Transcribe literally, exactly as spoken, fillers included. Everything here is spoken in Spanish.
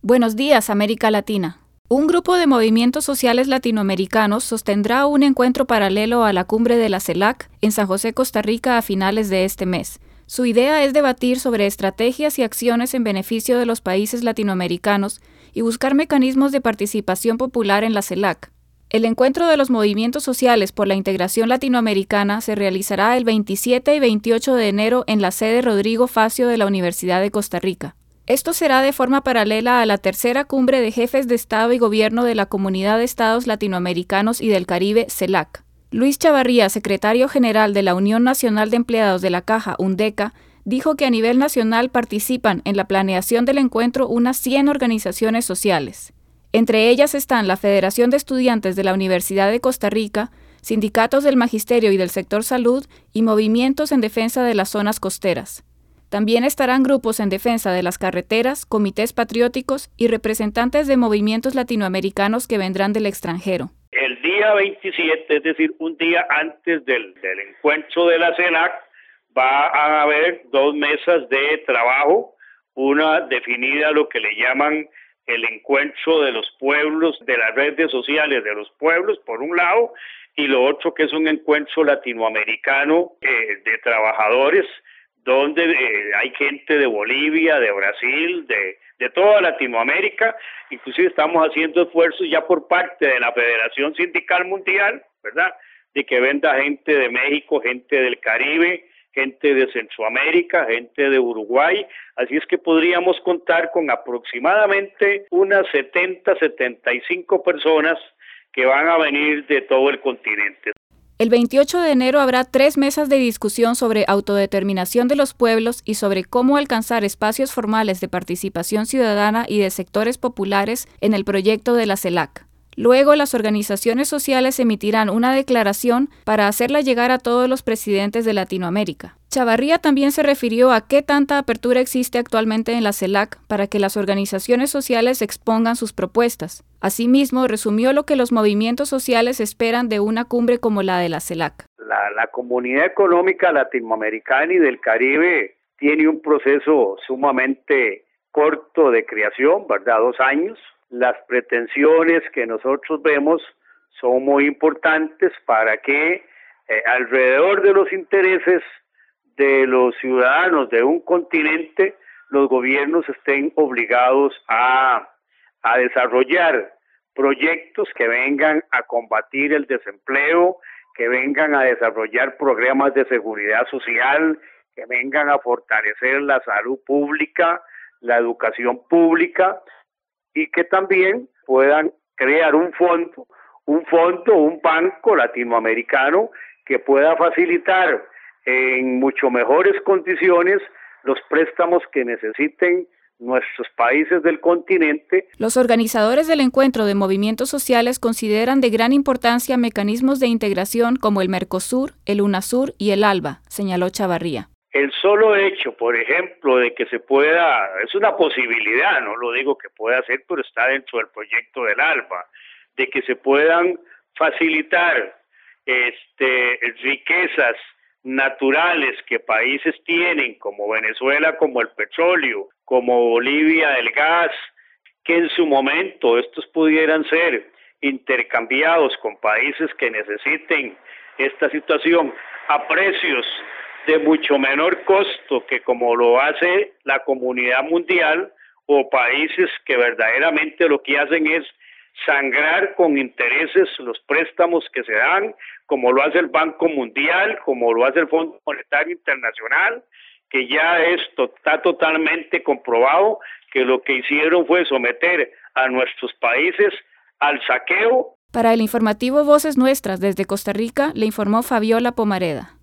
Buenos días, América Latina. Un grupo de movimientos sociales latinoamericanos sostendrá un encuentro paralelo a la cumbre de la CELAC en San José, Costa Rica, a finales de este mes. Su idea es debatir sobre estrategias y acciones en beneficio de los países latinoamericanos y buscar mecanismos de participación popular en la CELAC. El encuentro de los movimientos sociales por la integración latinoamericana se realizará el veintisiete y veintiocho de enero en la sede Rodrigo Facio de la Universidad de Costa Rica. Esto será de forma paralela a la tercera cumbre de jefes de Estado y Gobierno de la Comunidad de Estados Latinoamericanos y del Caribe, CELAC. Luis Chavarría, secretario general de la Unión Nacional de Empleados de la Caja, UNDECA, dijo que a nivel nacional participan en la planeación del encuentro unas cien organizaciones sociales. Entre ellas están la Federación de Estudiantes de la Universidad de Costa Rica, sindicatos del magisterio y del sector salud y movimientos en defensa de las zonas costeras. También estarán grupos en defensa de las carreteras, comités patrióticos y representantes de movimientos latinoamericanos que vendrán del extranjero. El día veintisiete, es decir, un día antes del, del encuentro de la CELAC, va a haber dos mesas de trabajo, una definida lo que le llaman el encuentro de los pueblos, de las redes sociales de los pueblos, por un lado, y lo otro que es un encuentro latinoamericano eh, de trabajadores, donde eh, hay gente de Bolivia, de Brasil, de, de toda Latinoamérica. Inclusive estamos haciendo esfuerzos ya por parte de la Federación Sindical Mundial, ¿verdad?, de que venga gente de México, gente del Caribe, gente de Centroamérica, gente de Uruguay. Así es que podríamos contar con aproximadamente unas setenta, setenta y cinco personas que van a venir de todo el continente. El veintiocho de enero habrá tres mesas de discusión sobre autodeterminación de los pueblos y sobre cómo alcanzar espacios formales de participación ciudadana y de sectores populares en el proyecto de la CELAC. Luego, las organizaciones sociales emitirán una declaración para hacerla llegar a todos los presidentes de Latinoamérica. Chavarría también se refirió a qué tanta apertura existe actualmente en la CELAC para que las organizaciones sociales expongan sus propuestas. Asimismo, resumió lo que los movimientos sociales esperan de una cumbre como la de la CELAC. La, la Comunidad Económica Latinoamericana y del Caribe tiene un proceso sumamente corto de creación, ¿verdad? Dos años. Las pretensiones que nosotros vemos son muy importantes para que eh, alrededor de los intereses de los ciudadanos de un continente, los gobiernos estén obligados a, a desarrollar proyectos que vengan a combatir el desempleo, que vengan a desarrollar programas de seguridad social, que vengan a fortalecer la salud pública, la educación pública, y que también puedan crear un fondo, un fondo, un banco latinoamericano que pueda facilitar en mucho mejores condiciones los préstamos que necesiten nuestros países del continente. Los organizadores del encuentro de movimientos sociales consideran de gran importancia mecanismos de integración como el Mercosur, el UNASUR y el ALBA, señaló Chavarría. El solo hecho, por ejemplo, de que se pueda, es una posibilidad, no lo digo que pueda ser, pero está dentro del proyecto del ALBA, de que se puedan facilitar este, riquezas naturales que países tienen, como Venezuela, como el petróleo, como Bolivia, el gas, que en su momento estos pudieran ser intercambiados con países que necesiten esta situación a precios de mucho menor costo que como lo hace la comunidad mundial, o países que verdaderamente lo que hacen es sangrar con intereses los préstamos que se dan, como lo hace el Banco Mundial, como lo hace el Fondo Monetario Internacional, que ya esto está totalmente comprobado que lo que hicieron fue someter a nuestros países al saqueo. Para el informativo Voces Nuestras desde Costa Rica, le informó Fabiola Pomareda.